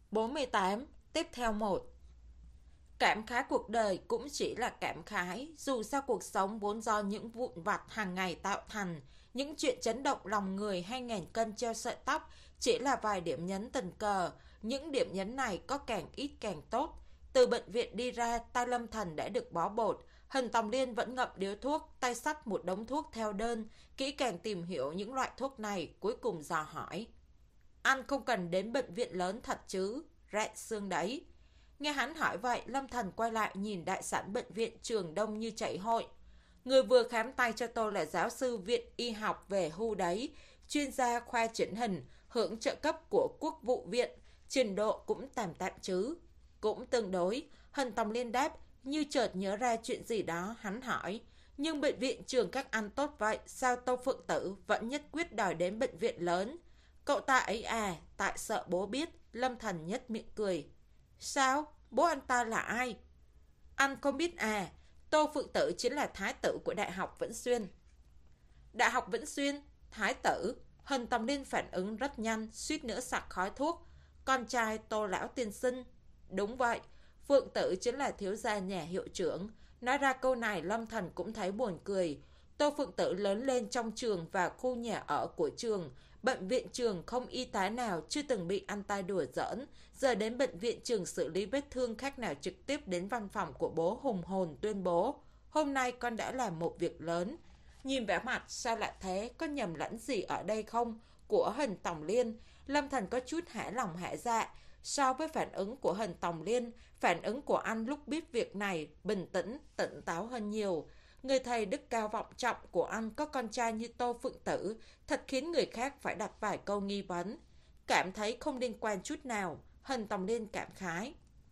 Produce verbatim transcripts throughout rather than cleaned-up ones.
bốn mươi tám. Tiếp theo một. Cảm khái cuộc đời cũng chỉ là cảm khái, dù sao cuộc sống vốn do những vụn vặt hàng ngày tạo thành, những chuyện chấn động lòng người hay ngàn cân treo sợi tóc chỉ là vài điểm nhấn tình cờ, những điểm nhấn này có càng ít càng tốt. Từ bệnh viện đi ra, tay Lâm Thần đã được bó bột, Hình Tòng Liên vẫn ngậm điếu thuốc, tay xách một đống thuốc theo đơn, kỹ càng tìm hiểu những loại thuốc này, cuối cùng dò hỏi. Anh không cần đến bệnh viện lớn thật chứ, rạn xương đấy. Nghe hắn hỏi vậy, Lâm Thần quay lại nhìn đại sảnh bệnh viện Trường Đông như chảy hội. Người vừa khám tay cho tôi là giáo sư viện y học về hưu đấy, chuyên gia khoa chỉnh hình, hưởng trợ cấp của Quốc vụ viện, trình độ cũng tạm tạm chứ. Cũng tương đối, Hình Tòng Liên đáp, như chợt nhớ ra chuyện gì đó, hắn hỏi. Nhưng bệnh viện Trường các anh tốt vậy, sao Tô Phượng Tử vẫn nhất quyết đòi đến bệnh viện lớn? Cậu ta ấy à, tại sợ bố biết, Lâm Thần nhất miệng cười. Sao? Bố anh ta là ai? Anh không biết à, Tô Phượng Tử chính là thái tử của Đại học Vĩnh Xuyên. Đại học Vĩnh Xuyên? Thái tử? Hình Tòng Liên phản ứng rất nhanh, suýt nữa sặc khói thuốc. Con trai Tô Lão tiên sinh. Đúng vậy, Phượng Tử chính là thiếu gia nhà hiệu trưởng. Nói ra câu này Lâm Thần cũng thấy buồn cười. Tô Phượng Tử lớn lên trong trường và khu nhà ở của trường. Bệnh viện Trường không y tá nào chưa từng bị ăn tay đùa giỡn. Giờ đến bệnh viện Trường xử lý vết thương khác nào trực tiếp đến văn phòng của bố hùng hồn tuyên bố. Hôm nay con đã làm một việc lớn. Nhìn vẻ mặt sao lại thế, có nhầm lẫn gì ở đây không? Của Hình Tòng Liên, Lâm Thần có chút hả lòng hả dạ. So với phản ứng của Hình Tòng Liên, phản ứng của anh lúc biết việc này bình tĩnh, tỉnh táo hơn nhiều. Người thầy đức cao vọng trọng của anh có con trai như Tô Phượng Tử thật khiến người khác phải đặt vài câu nghi vấn. Cảm thấy không liên quan chút nào, Hình Tòng Liên cảm khái.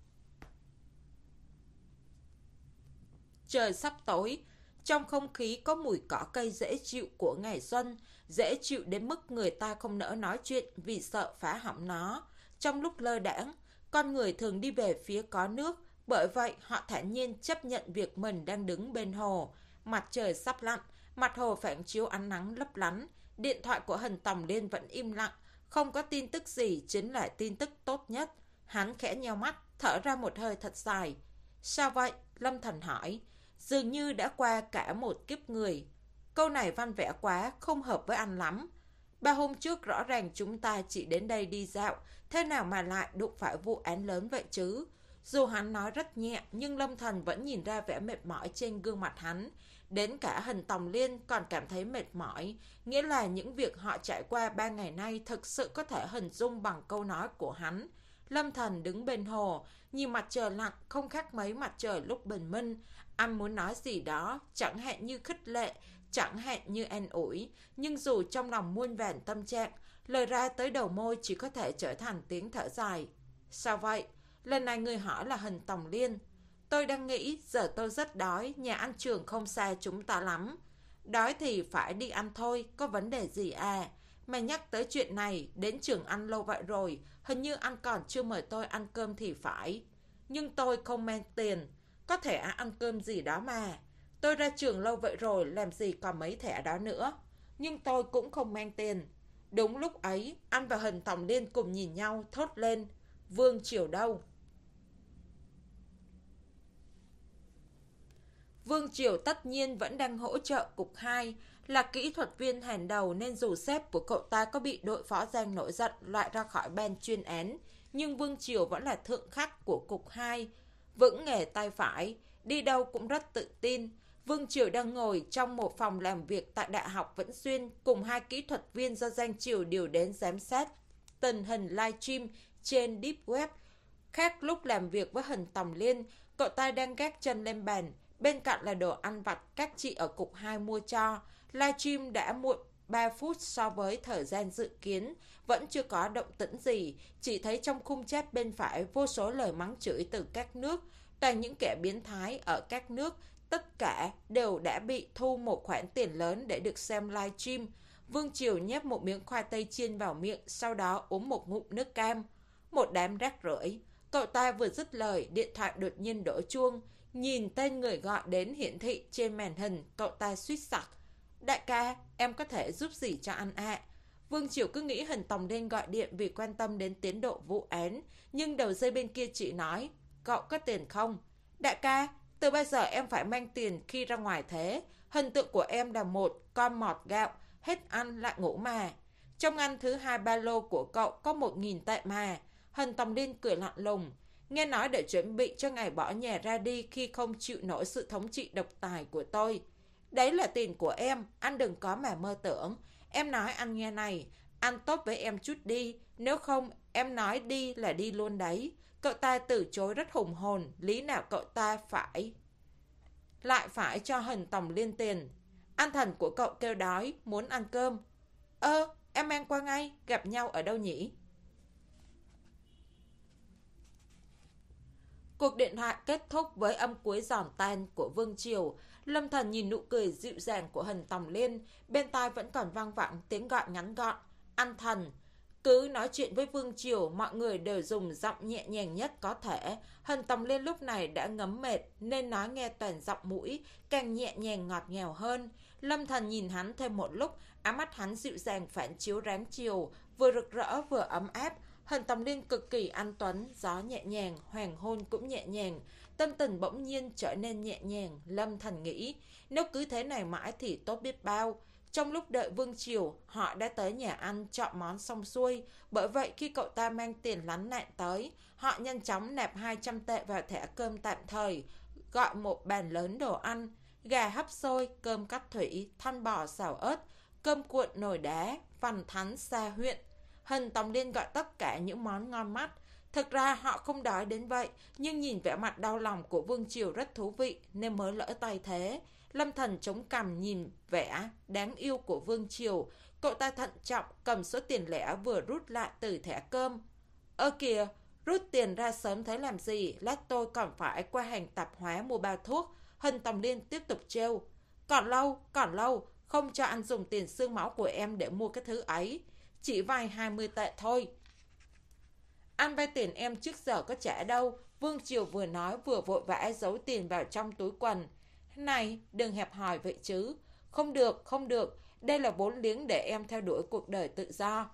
Trời sắp tối, trong không khí có mùi cỏ cây dễ chịu của ngày xuân, dễ chịu đến mức người ta không nỡ nói chuyện vì sợ phá hỏng nó. Trong lúc lơ đãng, con người thường đi về phía có nước, bởi vậy họ thản nhiên chấp nhận việc mình đang đứng bên hồ. Mặt trời sắp lặn, mặt hồ phản chiếu ánh nắng lấp lánh, điện thoại của Hình Tòng Liên vẫn im lặng, không có tin tức gì chính là tin tức tốt nhất. Hắn khẽ nheo mắt, thở ra một hơi thật dài. Sao vậy? Lâm Thần hỏi. Dường như đã qua cả một kiếp người. Câu này văn vẻ quá, không hợp với anh lắm. Ba hôm trước rõ ràng chúng ta chỉ đến đây đi dạo, thế nào mà lại đụng phải vụ án lớn vậy chứ? Dù hắn nói rất nhẹ, nhưng Lâm Thần vẫn nhìn ra vẻ mệt mỏi trên gương mặt hắn. Đến cả Hình Tòng Liên còn cảm thấy mệt mỏi, nghĩa là những việc họ trải qua ba ngày nay thực sự có thể hình dung bằng câu nói của hắn. Lâm Thần đứng bên hồ, nhìn mặt trời lặn không khác mấy mặt trời lúc bình minh. Anh muốn nói gì đó, chẳng hạn như khích lệ, chẳng hạn như an ủi, nhưng dù trong lòng muôn vàn tâm trạng, lời ra tới đầu môi chỉ có thể trở thành tiếng thở dài. Sao vậy? Lần này người hỏi là Hình Tòng Liên. Tôi đang nghĩ giờ tôi rất đói, nhà ăn Trường không xa chúng ta lắm. Đói thì phải đi ăn thôi, có vấn đề gì à? Mà nhắc tới chuyện này, đến Trường ăn lâu vậy rồi, hình như anh còn chưa mời tôi ăn cơm thì phải. Nhưng tôi không mang tiền, có thẻ ăn cơm gì đó mà. Tôi ra trường lâu vậy rồi, làm gì còn mấy thẻ đó nữa. Nhưng tôi cũng không mang tiền. Đúng lúc ấy, anh và Hình Tòng Liên cùng nhìn nhau, thốt lên. Vương Triều đâu? Vương Triều tất nhiên vẫn đang hỗ trợ cục hai, là kỹ thuật viên hàng đầu nên dù sếp của cậu ta có bị đội phó Giang nổi giận loại ra khỏi ban chuyên án, nhưng Vương Triều vẫn là thượng khắc của cục hai, vững nghề tay phải, đi đâu cũng rất tự tin. Vương Triều đang ngồi trong một phòng làm việc tại Đại học Vĩnh Xuyên cùng hai kỹ thuật viên do Giang Triều điều đến giám sát tình hình livestream trên Deep Web. Khác lúc làm việc với Hình Tòng Liên, cậu ta đang gác chân lên bàn, bên cạnh là đồ ăn vặt các chị ở cục hai mua cho. Livestream đã muộn ba phút so với thời gian dự kiến, vẫn chưa có động tĩnh gì, chỉ thấy trong khung chat bên phải vô số lời mắng chửi từ các nước, toàn những kẻ biến thái ở các nước, tất cả đều đã bị thu một khoản tiền lớn để được xem livestream. Vương Triều nhét một miếng khoai tây chiên vào miệng, sau đó uống một ngụm nước cam. Một đám rác rưởi. Cậu ta vừa dứt lời, điện thoại đột nhiên đổ chuông. Nhìn tên người gọi đến hiển thị trên màn hình, cậu ta suýt sặc. Đại ca, em có thể giúp gì cho anh ạ? À? Vương Triều cứ nghĩ Hình Tòng Liên gọi điện vì quan tâm đến tiến độ vụ án, nhưng đầu dây bên kia chị nói, cậu có tiền không? Đại ca, từ bây giờ em phải mang tiền khi ra ngoài thế. Hình tượng của em là một con mọt gạo, hết ăn lại ngủ mà. Trong ngăn thứ hai ba lô của cậu có một nghìn tệ mà. Hình Tòng Liên cười lạnh lùng. Nghe nói để chuẩn bị cho ngày bỏ nhà ra đi khi không chịu nổi sự thống trị độc tài của tôi. Đấy là tiền của em, anh đừng có mà mơ tưởng. Em nói anh nghe này, anh tốt với em chút đi, nếu không em nói đi là đi luôn đấy. Cậu ta từ chối rất hùng hồn, lý nào cậu ta phải lại phải cho Hình Tòng Liên tiền. Anh thần của cậu kêu đói, muốn ăn cơm. Ơ, em mang qua ngay, gặp nhau ở đâu nhỉ? Cuộc điện thoại kết thúc với âm cuối giòn tan của Vương Triều. Lâm Thần nhìn nụ cười dịu dàng của Hình Tòng Liên, bên tai vẫn còn vang vẳng tiếng gọi ngắn gọn. Anh thần. Cứ nói chuyện với Vương Triều, mọi người đều dùng giọng nhẹ nhàng nhất có thể. Hình Tòng Liên lúc này đã ngấm mệt, nên nói nghe toàn giọng mũi, càng nhẹ nhàng ngọt ngào hơn. Lâm Thần nhìn hắn thêm một lúc, áng mắt hắn dịu dàng phản chiếu ráng chiều, vừa rực rỡ vừa ấm áp. Hình Tòng Liên cực kỳ anh tuấn, gió nhẹ nhàng, hoàng hôn cũng nhẹ nhàng. Tâm tình bỗng nhiên trở nên nhẹ nhàng. Lâm Thần nghĩ, nếu cứ thế này mãi thì tốt biết bao. Trong lúc đợi Vương Triều, họ đã tới nhà ăn chọn món xong xuôi. Bởi vậy khi cậu ta mang tiền lánh nạn tới, họ nhanh chóng nạp hai trăm tệ vào thẻ cơm tạm thời, gọi một bàn lớn đồ ăn. Gà hấp xôi, cơm cắt thủy, thăn bò xào ớt, cơm cuộn nồi đá, vằn thắn xa huyện. Hình Tòng Liên gọi tất cả những món ngon mắt. Thực ra họ không đói đến vậy, nhưng nhìn vẻ mặt đau lòng của Vương Triều rất thú vị nên mới lỡ tay thế. Lâm Thần chống cằm nhìn vẻ đáng yêu của Vương Triều. Cậu ta thận trọng cầm số tiền lẻ vừa rút lại từ thẻ cơm. Ơ kìa, rút tiền ra sớm thế làm gì, lát tôi còn phải qua hàng tạp hóa mua bao thuốc. Hình Tòng Liên tiếp tục trêu. Còn lâu, còn lâu, không cho anh dùng tiền xương máu của em để mua cái thứ ấy. Chỉ vay hai mươi tệ thôi. Anh vay tiền em trước giờ có trả đâu. Vương Triều vừa nói vừa vội vã giấu tiền vào trong túi quần. Này, đừng hẹp hòi vậy chứ. Không được, không được. Đây là vốn liếng để em theo đuổi cuộc đời tự do.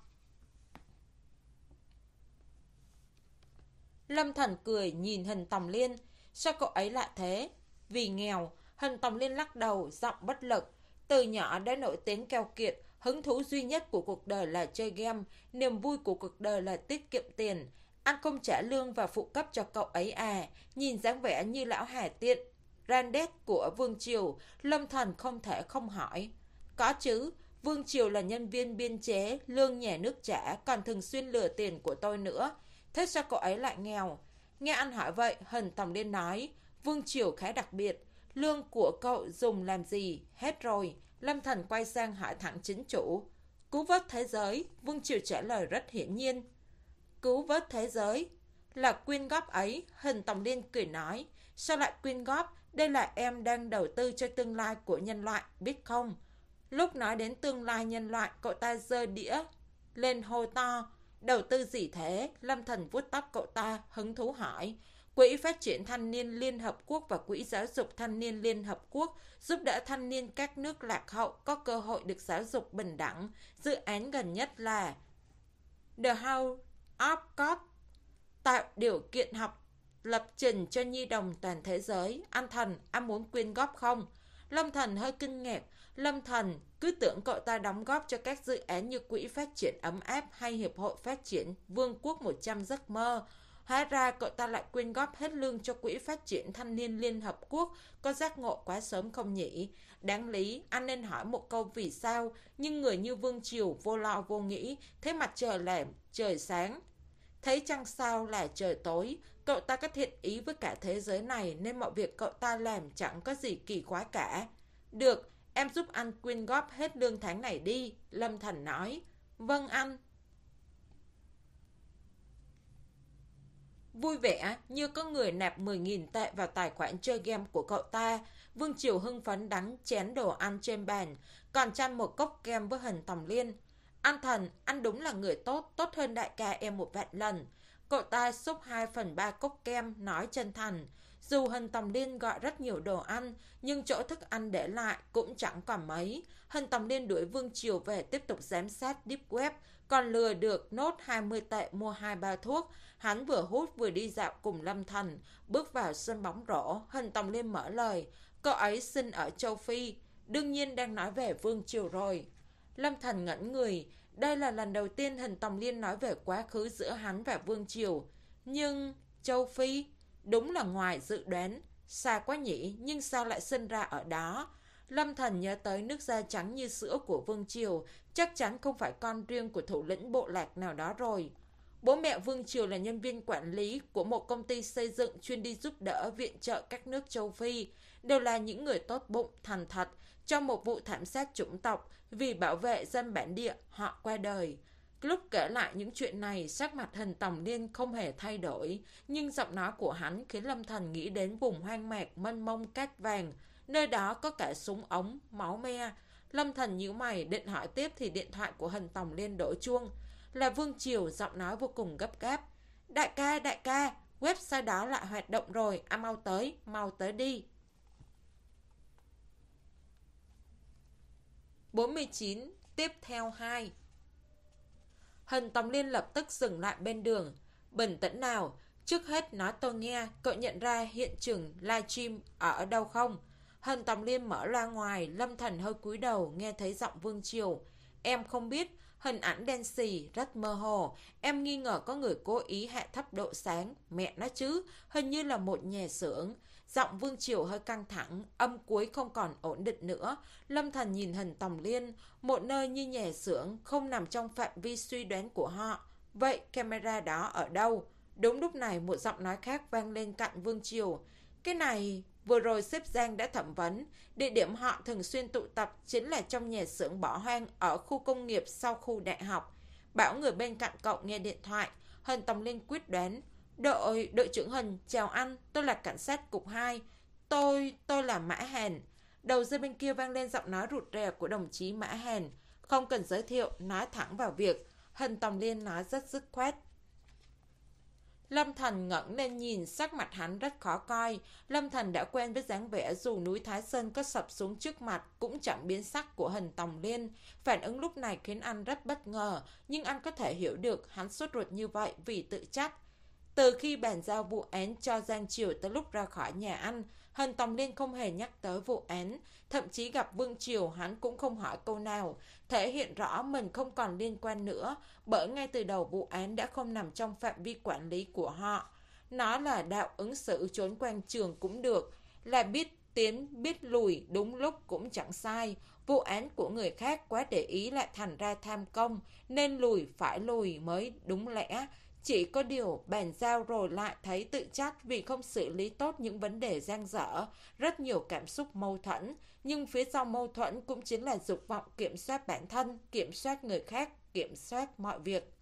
Lâm Thần cười nhìn Hình Tòng Liên. Sao cậu ấy lại thế? Vì nghèo. Hình Tòng Liên lắc đầu, giọng bất lực. Từ nhỏ đã nổi tiếng keo kiệt. Hứng thú duy nhất của cuộc đời là chơi game. Niềm vui của cuộc đời là tiết kiệm tiền. Anh không trả lương và phụ cấp cho cậu ấy à? Nhìn dáng vẻ như lão hà tiện Randet của Vương Triều, Lâm Thần không thể không hỏi. Có chứ, Vương Triều là nhân viên biên chế, lương nhà nước trả, còn thường xuyên lừa tiền của tôi nữa. Thế sao cậu ấy lại nghèo? Nghe anh hỏi vậy, Hình Tòng Liên nói, Vương Triều khá đặc biệt. Lương của cậu dùng làm gì? Hết rồi. Lâm Thần quay sang hỏi thẳng chính chủ. Cứu vớt thế giới. Vương Triều trả lời rất hiển nhiên. Cứu vớt thế giới là quyên góp ấy. Hình Tòng Liên cười nói. Sao lại quyên góp? Đây là em đang đầu tư cho tương lai của nhân loại, biết không? Lúc nói đến tương lai nhân loại, cậu ta giơ đĩa lên hô to. Đầu tư gì thế? Lâm Thần vuốt tóc cậu ta, hứng thú hỏi. Quỹ Phát triển Thanh niên Liên Hợp Quốc và Quỹ Giáo dục Thanh niên Liên Hợp Quốc giúp đỡ thanh niên các nước lạc hậu có cơ hội được giáo dục bình đẳng. Dự án gần nhất là The House of God, tạo điều kiện học lập trình cho nhi đồng toàn thế giới. Anh Thần, anh muốn quyên góp không? Lâm Thần hơi kinh ngạc. Lâm Thần cứ tưởng cậu ta đóng góp cho các dự án như Quỹ Phát triển Ấm Áp hay Hiệp hội Phát triển Vương quốc một trăm giấc mơ. Hóa ra cậu ta lại quyên góp hết lương cho Quỹ Phát triển Thanh niên Liên Hợp Quốc. Có giác ngộ quá sớm không nhỉ? Đáng lý, anh nên hỏi một câu vì sao. Nhưng người như Vương Triều vô lo vô nghĩ. Thấy mặt trời là trời sáng, thấy trăng sao là trời tối. Cậu ta có thiện ý với cả thế giới này, nên mọi việc cậu ta làm chẳng có gì kỳ quái cả. Được, em giúp anh quyên góp hết lương tháng này đi. Lâm Thần nói. Vâng anh. Vui vẻ như có người nạp mười nghìn tệ vào tài khoản chơi game của cậu ta. Vương Triều hưng phấn đắng chén đồ ăn trên bàn, còn chăn một cốc kem với Hình Tòng Liên. Anh Thần, anh đúng là người tốt, tốt hơn đại ca em một vạn lần. Cậu ta xúc hai phần ba cốc kem, nói chân thành. Dù Hình Tòng Liên gọi rất nhiều đồ ăn, nhưng chỗ thức ăn để lại cũng chẳng còn mấy. Hình Tòng Liên đuổi Vương Triều về tiếp tục giám sát Deep Web, còn lừa được nốt hai mươi tệ mua hai bao thuốc. Hắn vừa hút vừa đi dạo cùng Lâm Thần. Bước vào sân bóng rổ, Hình Tòng Liên mở lời. Cậu ấy sinh ở châu Phi, đương nhiên đang nói về Vương Triều rồi. Lâm Thần ngẩn người. Đây là lần đầu tiên Hình Tòng Liên nói về quá khứ giữa hắn và Vương Triều. Nhưng châu Phi đúng là ngoài dự đoán. Xa quá nhỉ, nhưng sao lại sinh ra ở đó? Lâm Thần nhớ tới nước da trắng như sữa của Vương Triều, chắc chắn không phải con riêng của thủ lĩnh bộ lạc nào đó rồi. Bố mẹ Vương Triều là nhân viên quản lý của một công ty xây dựng chuyên đi giúp đỡ viện trợ các nước châu Phi, đều là những người tốt bụng, thành thật. Trong một vụ thảm sát chủng tộc, vì bảo vệ dân bản địa, họ qua đời. Lúc kể lại những chuyện này, sắc mặt Hình Tòng Liên không hề thay đổi, nhưng giọng nói của hắn khiến Lâm Thần nghĩ đến vùng hoang mạc mênh mông cát vàng, nơi đó có cả súng ống, máu me. Lâm Thần nhíu mày định hỏi tiếp thì điện thoại của Hình Tòng Liên đổ chuông. Là Vương Triều, giọng nói vô cùng gấp gáp. Đại ca, đại ca, website đó lại hoạt động rồi, à mau tới, mau tới đi. bốn mươi chín. Tiếp theo hai. Hình Tòng Liên lập tức dừng lại bên đường. Bình tĩnh nào, trước hết nói tôi nghe, cậu nhận ra hiện trường livestream ở đâu không? Hình Tòng Liên mở loa ngoài, Lâm Thần hơi cúi đầu, nghe thấy giọng Vương Triều. Em không biết, hình ảnh đen xì, rất mơ hồ. Em nghi ngờ có người cố ý hạ thấp độ sáng. Mẹ nó chứ, hình như là một nhà xưởng. Giọng Vương Triều hơi căng thẳng, âm cuối không còn ổn định nữa. Lâm Thần nhìn Hình Tòng Liên, một nơi như nhà xưởng không nằm trong phạm vi suy đoán của họ. Vậy camera đó ở đâu? Đúng lúc này một giọng nói khác vang lên cạnh Vương Triều. Cái này, vừa rồi sếp Giang đã thẩm vấn. Địa điểm họ thường xuyên tụ tập chính là trong nhà xưởng bỏ hoang ở khu công nghiệp sau khu đại học. Bảo người bên cạnh cậu nghe điện thoại. Hình Tòng Liên quyết đoán. Đội, đội trưởng Hình, chào anh, tôi là cảnh sát cục hai. Tôi, tôi là Mã Hàn. Đầu dây bên kia vang lên giọng nói rụt rè của đồng chí Mã Hàn. Không cần giới thiệu, nói thẳng vào việc. Hình Tòng Liên nói rất dứt khoát. Lâm Thần ngẩng lên nhìn, sắc mặt hắn rất khó coi. Lâm Thần đã quen với dáng vẻ dù núi Thái Sơn có sập xuống trước mặt cũng chẳng biến sắc của Hình Tòng Liên. Phản ứng lúc này khiến anh rất bất ngờ, nhưng anh có thể hiểu được hắn sốt ruột như vậy vì tự trách. Từ khi bàn giao vụ án cho Giang Triều tới lúc ra khỏi nhà anh, Hình Tòng Liên không hề nhắc tới vụ án. Thậm chí gặp Vương Triều hắn cũng không hỏi câu nào, thể hiện rõ mình không còn liên quan nữa, bởi ngay từ đầu vụ án đã không nằm trong phạm vi quản lý của họ. Nó là đạo ứng xử trốn quan trường cũng được, là biết tiến biết lùi đúng lúc cũng chẳng sai. Vụ án của người khác quá để ý lại thành ra tham công, nên lùi phải lùi mới đúng lẽ. Chỉ có điều bàn giao rồi lại thấy tự trách vì không xử lý tốt những vấn đề dang dở, rất nhiều cảm xúc mâu thuẫn, nhưng phía sau mâu thuẫn cũng chính là dục vọng kiểm soát bản thân, kiểm soát người khác, kiểm soát mọi việc.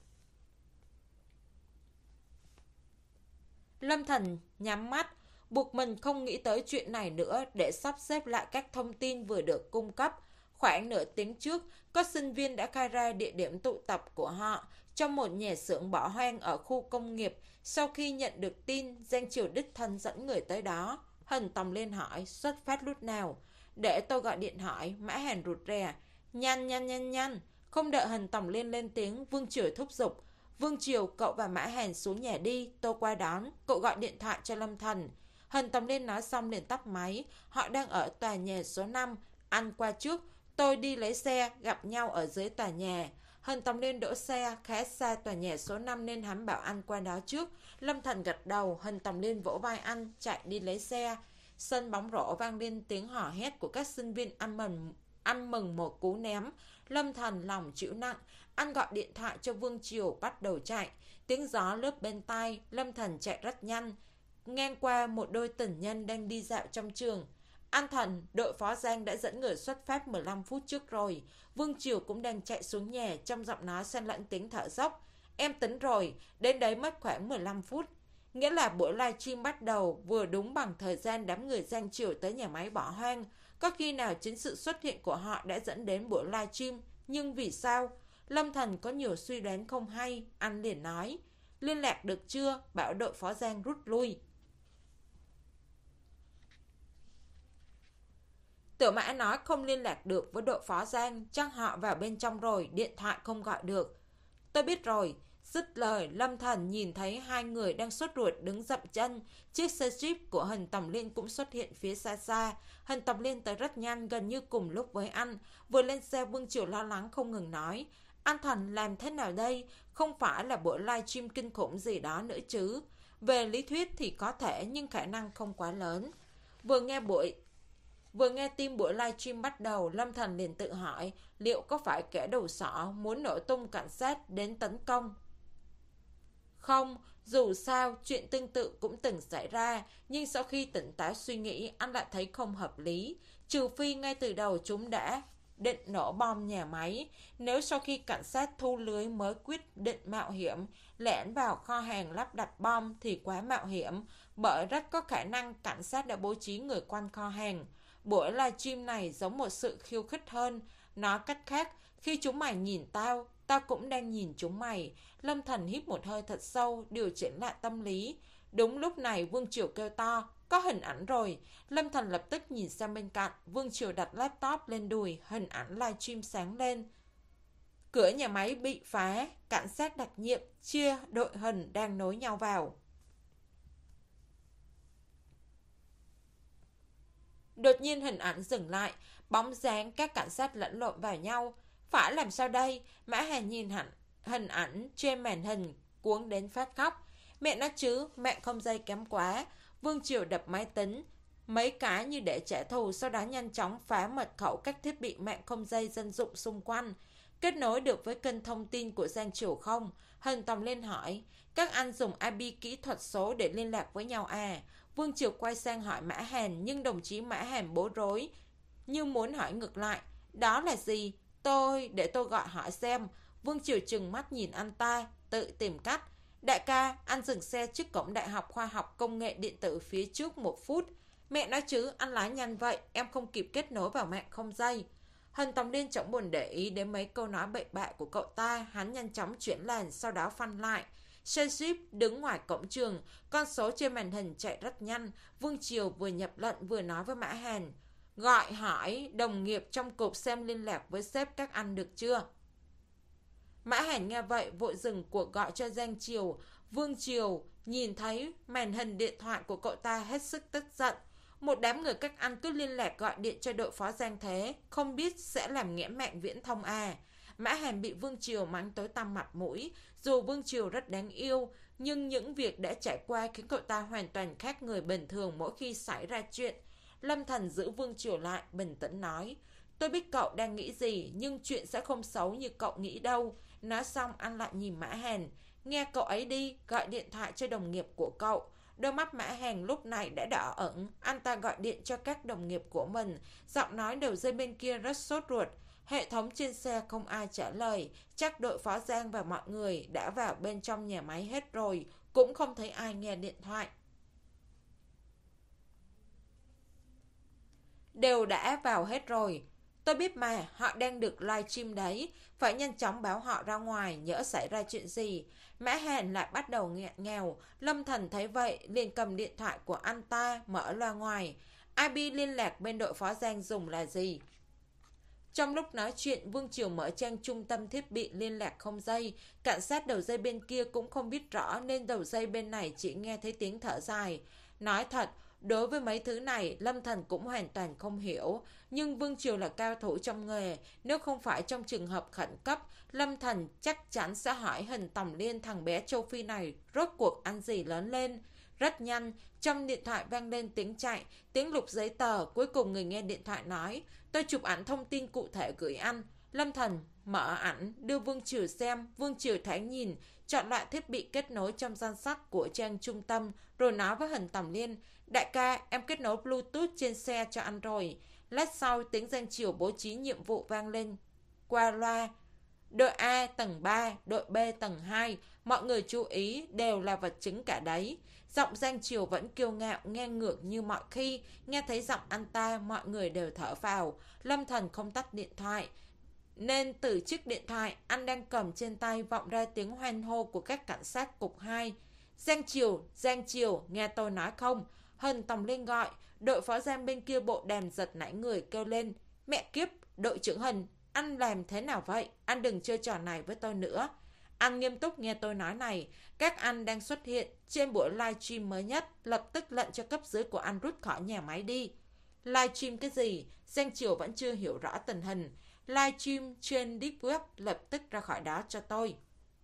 Lâm Thần nhắm mắt, buộc mình không nghĩ tới chuyện này nữa để sắp xếp lại các thông tin vừa được cung cấp. Khoảng nửa tiếng trước, có sinh viên đã khai ra địa điểm tụ tập của họ trong một nhà xưởng bỏ hoang ở khu công nghiệp. Sau khi nhận được tin, Giang Triều đích thân dẫn người tới đó. Hình Tòng Liên hỏi, xuất phát lúc nào? Để tôi gọi điện hỏi. Mã Hàn rụt rè. Nhanh nhanh nhanh nhanh. Không đợi Hình Tòng Liên lên tiếng, Vương Triều thúc giục. Vương Triều, cậu và Mã Hàn xuống nhà đi, tôi qua đón. Cậu gọi điện thoại cho Lâm Thần. Hình Tòng Liên nói xong liền tắt máy. Họ đang ở tòa nhà số năm. Anh qua trước, tôi đi lấy xe, gặp nhau ở dưới tòa nhà. Hình Tòng Liên đỗ xe khá xa tòa nhà số năm nên hắn bảo anh qua đó trước. Lâm Thần gật đầu, Hình Tòng Liên vỗ vai anh, chạy đi lấy xe. Sân bóng rổ vang lên tiếng hò hét của các sinh viên ăn mừng, ăn mừng một cú ném. Lâm Thần lòng chịu nặng, anh gọi điện thoại cho Vương Triều bắt đầu chạy. Tiếng gió lướt bên tai, Lâm Thần chạy rất nhanh. Ngang qua một đôi tình nhân đang đi dạo trong trường. An Thần, đội phó Giang đã dẫn người xuất phát mười lăm phút trước rồi. Vương Triều cũng đang chạy xuống nhà, trong giọng nói xen lẫn tiếng thở dốc. Em tính rồi, đến đấy mất khoảng mười lăm phút. Nghĩa là buổi livestream bắt đầu vừa đúng bằng thời gian đám người Giang Triều tới nhà máy bỏ hoang. Có khi nào chính sự xuất hiện của họ đã dẫn đến buổi livestream, nhưng vì sao? Lâm Thần có nhiều suy đoán không hay, anh liền nói. Liên lạc được chưa? Bảo đội phó Giang rút lui. Tiểu Mã nói không liên lạc được với đội phó Giang, chắc họ vào bên trong rồi, điện thoại không gọi được. Tôi biết rồi. Dứt lời, Lâm Thần nhìn thấy hai người đang sốt ruột đứng dậm chân. Chiếc xe Jeep của Hình Tòng Liên cũng xuất hiện phía xa xa. Hình Tòng Liên tới rất nhanh, gần như cùng lúc với anh. Vừa lên xe, Vương Triều lo lắng không ngừng nói: Anh Thần làm thế nào đây? Không phải là buổi livestream kinh khủng gì đó nữa chứ? Về lý thuyết thì có thể, nhưng khả năng không quá lớn. Vừa nghe buổi Vừa nghe tin buổi livestream bắt đầu, Lâm Thần liền tự hỏi liệu có phải kẻ đầu sỏ muốn nổ tung cảnh sát đến tấn công. Không, dù sao, chuyện tương tự cũng từng xảy ra, nhưng sau khi tỉnh táo suy nghĩ, anh lại thấy không hợp lý. Trừ phi ngay từ đầu chúng đã định nổ bom nhà máy. Nếu sau khi cảnh sát thu lưới mới quyết định mạo hiểm, lẻn vào kho hàng lắp đặt bom thì quá mạo hiểm, bởi rất có khả năng cảnh sát đã bố trí người quanh kho hàng. Buổi livestream này giống một sự khiêu khích hơn. Nói cách khác, khi chúng mày nhìn tao, tao cũng đang nhìn chúng mày. Lâm Thần hít một hơi thật sâu, điều chỉnh lại tâm lý. Đúng lúc này Vương Triều kêu to: Có hình ảnh rồi. Lâm Thần lập tức nhìn sang bên cạnh. Vương Triều đặt laptop lên đùi, hình ảnh livestream sáng lên. Cửa nhà máy bị phá, cảnh sát đặc nhiệm chia đội hình đang nối nhau vào. Đột nhiên hình ảnh dừng lại, bóng dáng các cảnh sát lẫn lộn vào nhau. Phải làm sao đây? Mã Hàn nhìn hẳn hình ảnh trên màn hình, cuống đến phát khóc. Mẹ nói chứ, mạng không dây kém quá. Vương Triều đập máy tính mấy cái như để trả thù, sau đó nhanh chóng phá mật khẩu các thiết bị mạng không dây dân dụng xung quanh. Kết nối được với kênh thông tin của Giang Triều không? Hình Tòng Liên hỏi: Các anh dùng i pê kỹ thuật số để liên lạc với nhau à? Vương Triều quay sang hỏi Mã Hàn, nhưng đồng chí Mã Hàn bối rối, như muốn hỏi ngược lại: Đó là gì? Tôi, để tôi gọi hỏi xem. Vương Triều trừng mắt nhìn anh ta, tự tìm cách. Đại ca, anh dừng xe trước cổng Đại học Khoa học Công nghệ Điện tử phía trước một phút. Mẹ nói chứ, anh lái nhanh vậy, em không kịp kết nối vào mạng không dây. Hình Tòng Liên chẳng buồn để ý đến mấy câu nói bậy bạ của cậu ta, hắn nhanh chóng chuyển làn, sau đó phanh lại. Xe Jeep đứng ngoài cổng trường, con số trên màn hình chạy rất nhanh. Vương Triều vừa nhập lệnh vừa nói với Mã Hàn: Gọi hỏi đồng nghiệp trong cục xem liên lạc với sếp các anh được chưa? Mã Hàn nghe vậy vội dừng cuộc gọi cho Giang Triều. Vương Triều nhìn thấy màn hình điện thoại của cậu ta hết sức tức giận. Một đám người các anh cứ liên lạc gọi điện cho đội phó Giang thế, không biết sẽ làm nghẽn mạng viễn thông à? Mã Hàn bị Vương Triều mắng tối tăm mặt mũi. Dù Vương Triều rất đáng yêu, nhưng những việc đã trải qua khiến cậu ta hoàn toàn khác người bình thường mỗi khi xảy ra chuyện. Lâm Thần giữ Vương Triều lại, bình tĩnh nói: Tôi biết cậu đang nghĩ gì, nhưng chuyện sẽ không xấu như cậu nghĩ đâu. Nói xong anh lại nhìn Mã Hàn: Nghe cậu ấy đi, gọi điện thoại cho đồng nghiệp của cậu. Đôi mắt Mã Hàn lúc này đã đỏ ửng. Anh ta gọi điện cho các đồng nghiệp của mình. Giọng nói đầu dây bên kia rất sốt ruột. Hệ thống trên xe không ai trả lời. Chắc đội phó Giang và mọi người đã vào bên trong nhà máy hết rồi, cũng không thấy ai nghe điện thoại. Đều đã vào hết rồi. Tôi biết mà, họ đang được livestream đấy. Phải nhanh chóng báo họ ra ngoài, nhỡ xảy ra chuyện gì. Mã Hàn lại bắt đầu nghẹn ngào. Lâm Thần thấy vậy, liền cầm điện thoại của anh ta, mở loa ngoài. i pê liên lạc bên đội phó Giang dùng là gì? Trong lúc nói chuyện, Vương Triều mở trang trung tâm thiết bị liên lạc không dây. Cảnh sát đầu dây bên kia cũng không biết rõ, nên đầu dây bên này chỉ nghe thấy tiếng thở dài. Nói thật, đối với mấy thứ này, Lâm Thần cũng hoàn toàn không hiểu. Nhưng Vương Triều là cao thủ trong nghề. Nếu không phải trong trường hợp khẩn cấp, Lâm Thần chắc chắn sẽ hỏi Hình Tòng Liên thằng bé châu Phi này rốt cuộc ăn gì lớn lên. Rất nhanh, trong điện thoại vang lên tiếng chạy, tiếng lục giấy tờ. Cuối cùng người nghe điện thoại nói: Tôi chụp ảnh thông tin cụ thể gửi anh. Lâm Thần mở ảnh đưa Vương Triều xem. Vương Triều thấy nhìn, chọn loại thiết bị kết nối trong danh sách của trang trung tâm, rồi nói với Hình Tòng Liên: Đại ca, em kết nối Bluetooth trên xe cho anh rồi. Lát sau tiếng Giang Triều bố trí nhiệm vụ vang lên qua loa: Đội A tầng ba, đội B tầng hai, mọi người chú ý, đều là vật chứng cả đấy. Giọng Giang Triều vẫn kiêu ngạo, nghe ngược như mọi khi. Nghe thấy giọng anh ta, mọi người đều thở phào. Lâm Thần không tắt điện thoại. nên từ chiếc điện thoại anh đang cầm trên tay vọng ra tiếng hoan hô của các cảnh sát cục hai. Giang Triều, Giang Triều, nghe tôi nói không? Hân Tòng Liên gọi. Đội phó Giang bên kia bộ đàm giật nảy người kêu lên. Mẹ kiếp, đội trưởng Hân, anh làm thế nào vậy? Anh đừng chơi trò này với tôi nữa. Anh nghiêm túc nghe tôi nói này. Các anh đang xuất hiện trên buổi livestream mới nhất. Lập tức lệnh cho cấp dưới của anh rút khỏi nhà máy đi. Livestream cái gì? Giang Triều vẫn chưa hiểu rõ tình hình. Livestream trên Deep Web, lập tức ra khỏi đó cho tôi.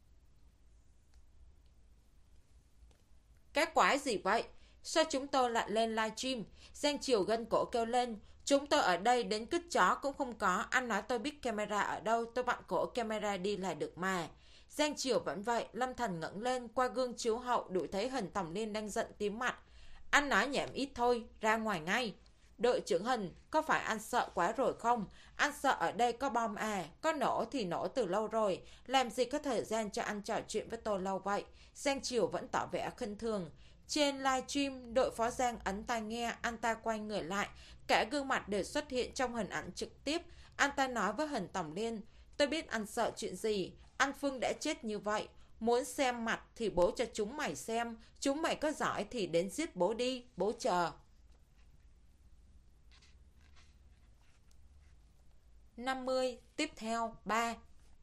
Cái quái gì vậy? Sao chúng tôi lại lên livestream? Giang Triều gân cổ kêu lên. Chúng tôi ở đây đến cứt chó cũng không có. Anh nói tôi biết camera ở đâu, tôi vặn cổ camera đi là được mà. Giang Triều vẫn vậy. Lâm Thành ngẩng lên qua gương chiếu hậu, đuổi thấy Hình Tòng Liên đang giận tím mặt. Anh nói nhảm ít thôi, ra ngoài ngay. Đội trưởng Hình, có phải anh sợ quá rồi không? Anh sợ ở đây có bom à? Có nổ thì nổ từ lâu rồi. Làm gì có thời gian cho anh trò chuyện với tôi lâu vậy? Giang Triều vẫn tỏ vẻ khinh thường. Trên livestream, đội phó Giang ấn tai nghe, anh ta quay người lại. Cả gương mặt đều xuất hiện trong hình ảnh trực tiếp. Anh ta nói với Hình Tòng Liên. Tôi biết anh sợ chuyện gì. Anh Phương đã chết như vậy. Muốn xem mặt thì bố cho chúng mày xem. Chúng mày có giỏi thì đến giết bố đi. Bố chờ. năm mươi. Tiếp theo. ba.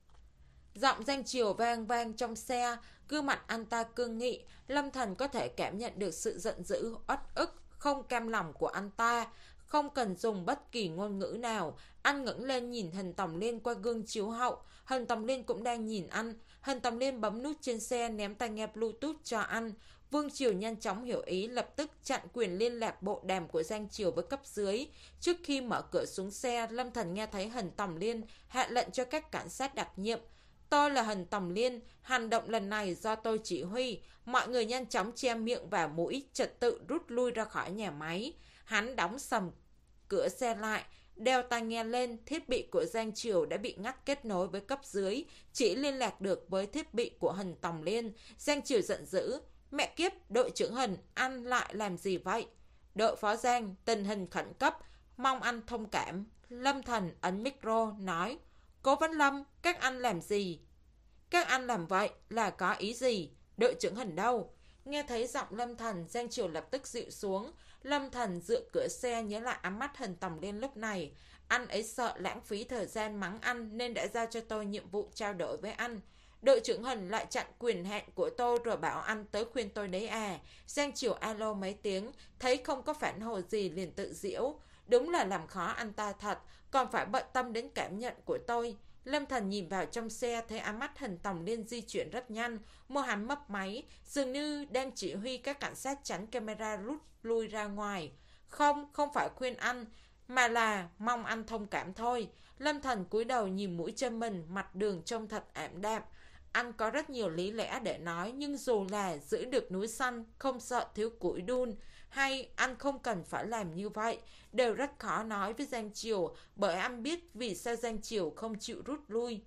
Giọng Giang Triều vang vang trong xe. Gương mặt anh ta cương nghị. Lâm Thần có thể cảm nhận được sự giận dữ, uất ức, không cam lòng của anh ta. Không cần dùng bất kỳ ngôn ngữ nào. Anh ngẩng lên nhìn Hình Tòng Liên qua gương chiếu hậu. Hình Tòng Liên cũng đang nhìn anh. Hình Tòng Liên bấm nút trên xe, ném tai nghe Bluetooth cho anh. Vương Triều nhanh chóng hiểu ý, lập tức chặn quyền liên lạc bộ đàm của Giang Triều với cấp dưới. Trước khi mở cửa xuống xe, Lâm Thần nghe thấy Hình Tòng Liên hạ lệnh cho các cảnh sát đặc nhiệm. Tôi là Hình Tòng Liên, hành động lần này do tôi chỉ huy. Mọi người nhanh chóng che miệng và mũi, trật tự rút lui ra khỏi nhà máy. Hắn đóng sầm cửa xe lại, đeo tai nghe lên. Thiết bị của Giang Triều đã bị ngắt kết nối với cấp dưới, chỉ liên lạc được với thiết bị của Hình Tòng Liên. Giang Triều giận dữ. Mẹ kiếp, đội trưởng Hình, anh lại làm gì vậy? Đội phó Giang, tình hình khẩn cấp, mong anh thông cảm. Lâm Thần ấn micro, nói. Cố Vấn Lâm, các anh làm gì? Các anh làm vậy là có ý gì? Đội trưởng Hình đâu? Nghe thấy giọng Lâm Thần, Giang Triều lập tức dịu xuống. Lâm Thần dựa cửa xe nhớ lại ám mắt Hình Tòng Liên lúc này. Anh ấy sợ lãng phí thời gian mắng anh nên đã giao cho tôi nhiệm vụ trao đổi với anh. Đội trưởng Hình lại chặn quyền hạn của tôi rồi bảo anh tới khuyên tôi đấy à. Giang Triều alo mấy tiếng, thấy không có phản hồi gì liền tự giễu. Đúng là làm khó anh ta thật, còn phải bận tâm đến cảm nhận của tôi. Lâm Thần nhìn vào trong xe, thấy ám mắt Hình Tòng Liên di chuyển rất nhanh. Môi hắn mấp máy, dường như đang chỉ huy các cảnh sát tránh camera rút lui ra ngoài. Không, không phải khuyên anh, mà là mong anh thông cảm thôi. Lâm Thần cúi đầu nhìn mũi chân mình, mặt đường trông thật ảm đạm. Anh có rất nhiều lý lẽ để nói, nhưng dù là giữ được núi xanh, không sợ thiếu củi đun, hay anh không cần phải làm như vậy, đều rất khó nói với Giang Triều, bởi anh biết vì sao Giang Triều không chịu rút lui.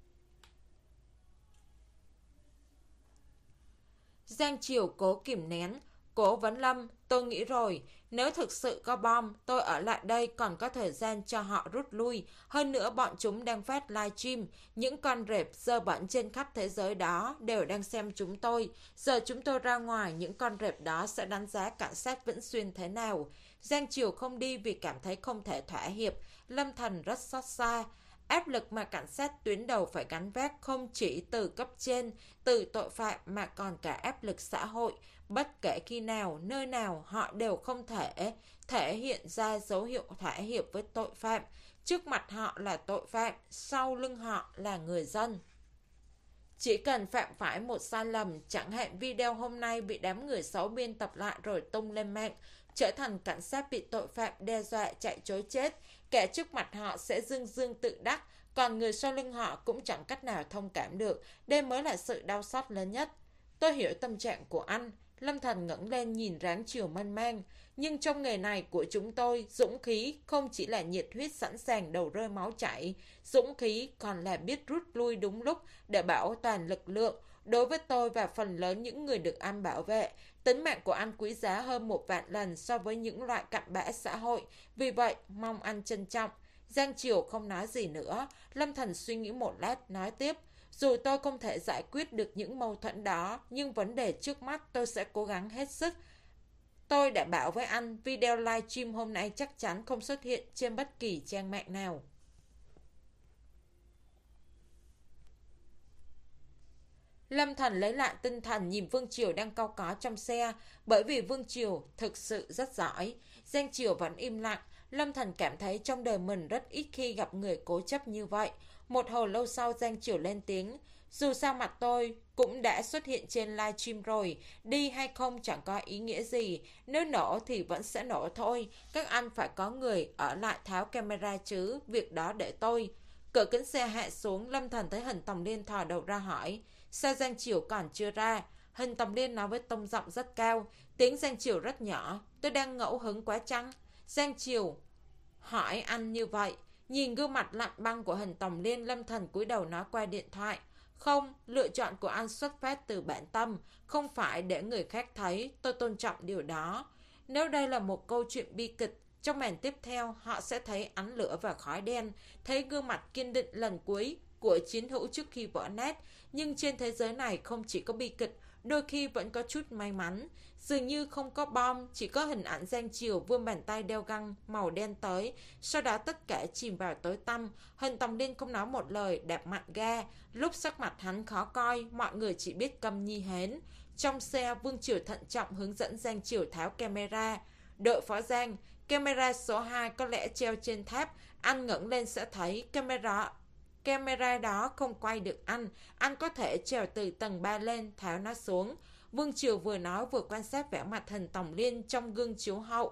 Giang Triều cố kìm nén. Cố Vấn Lâm, tôi nghĩ rồi, nếu thực sự có bom, tôi ở lại đây còn có thời gian cho họ rút lui. Hơn nữa bọn chúng đang phát livestream, những con rệp dơ bẩn trên khắp thế giới đó đều đang xem chúng tôi. Giờ chúng tôi ra ngoài, những con rệp đó sẽ đánh giá cảnh sát Vĩnh Xuyên thế nào. Giang Triều không đi vì cảm thấy không thể thỏa hiệp. Lâm Thần rất xót xa. Áp lực mà cảnh sát tuyến đầu phải gánh vác không chỉ từ cấp trên, từ tội phạm mà còn cả áp lực xã hội. Bất kể khi nào, nơi nào họ đều không thể thể hiện ra dấu hiệu thỏa hiệp với tội phạm. Trước mặt họ là tội phạm, sau lưng họ là người dân. Chỉ cần phạm phải một sai lầm, chẳng hạn video hôm nay bị đám người xấu biên tập lại rồi tung lên mạng, trở thành cảnh sát bị tội phạm đe dọa chạy trối chết, kẻ trước mặt họ sẽ dương dương tự đắc, còn người sau lưng họ cũng chẳng cách nào thông cảm được. Đây mới là sự đau xót lớn nhất. Tôi hiểu tâm trạng của anh. Lâm Thần ngẩng lên nhìn Ráng Chiều mênh mang. Nhưng trong nghề này của chúng tôi, dũng khí không chỉ là nhiệt huyết sẵn sàng đầu rơi máu chảy. Dũng khí còn là biết rút lui đúng lúc để bảo toàn lực lượng. Đối với tôi và phần lớn những người được anh bảo vệ, tính mạng của anh quý giá hơn một vạn lần so với những loại cặn bã xã hội. Vì vậy, mong anh trân trọng. Giang Triều không nói gì nữa. Lâm Thần suy nghĩ một lát, nói tiếp. Dù tôi không thể giải quyết được những mâu thuẫn đó, nhưng vấn đề trước mắt tôi sẽ cố gắng hết sức. Tôi đã bảo với anh, video livestream hôm nay chắc chắn không xuất hiện trên bất kỳ trang mạng nào. Lâm Thần lấy lại tinh thần nhìn Vương Triều đang cau có trong xe, bởi vì Vương Triều thực sự rất giỏi. Giang Triều vẫn im lặng. Lâm Thần cảm thấy trong đời mình rất ít khi gặp người cố chấp như vậy. Một hồi lâu sau Giang Triều lên tiếng. Dù sao mặt tôi cũng đã xuất hiện trên livestream rồi, đi hay không chẳng có ý nghĩa gì. Nếu nổ thì vẫn sẽ nổ thôi. Các anh phải có người ở lại tháo camera chứ, việc đó để tôi. Cửa kính xe hạ xuống, Lâm Thần thấy Hình Tòng Liên thò đầu ra hỏi. Sao Giang Triều còn chưa ra? Hình Tòng Liên nói với tông giọng rất cao. Tiếng Giang Triều rất nhỏ. Tôi đang ngẫu hứng quá chăng? Giang Triều hỏi anh như vậy. Nhìn gương mặt lạnh băng của Hình Tòng Liên, Lâm Thần cúi đầu nói qua điện thoại. Không, lựa chọn của anh xuất phát từ bản tâm, không phải để người khác thấy, tôi tôn trọng điều đó. Nếu đây là một câu chuyện bi kịch, trong màn tiếp theo họ sẽ thấy ánh lửa và khói đen, thấy gương mặt kiên định lần cuối của chiến hữu trước khi vỡ nát. Nhưng trên thế giới này không chỉ có bi kịch, đôi khi vẫn có chút may mắn. Dường như không có bom, chỉ có hình ảnh Giang Triều vươn bàn tay đeo găng màu đen tới. Sau đó tất cả chìm vào tối tăm. Hình Tòng Liên không nói một lời, đạp mạnh ga. Lúc sắc mặt hắn khó coi, mọi người chỉ biết câm nhi hến. Trong xe, Vương Triều thận trọng hướng dẫn Giang Triều tháo camera. Đội phó Giang, camera số hai có lẽ treo trên tháp. Anh ngẩng lên sẽ thấy camera... Camera đó không quay được anh. Anh có thể trèo từ tầng ba lên, tháo nó xuống. Vương Triều vừa nói vừa quan sát vẻ mặt Hình Tòng Liên trong gương chiếu hậu,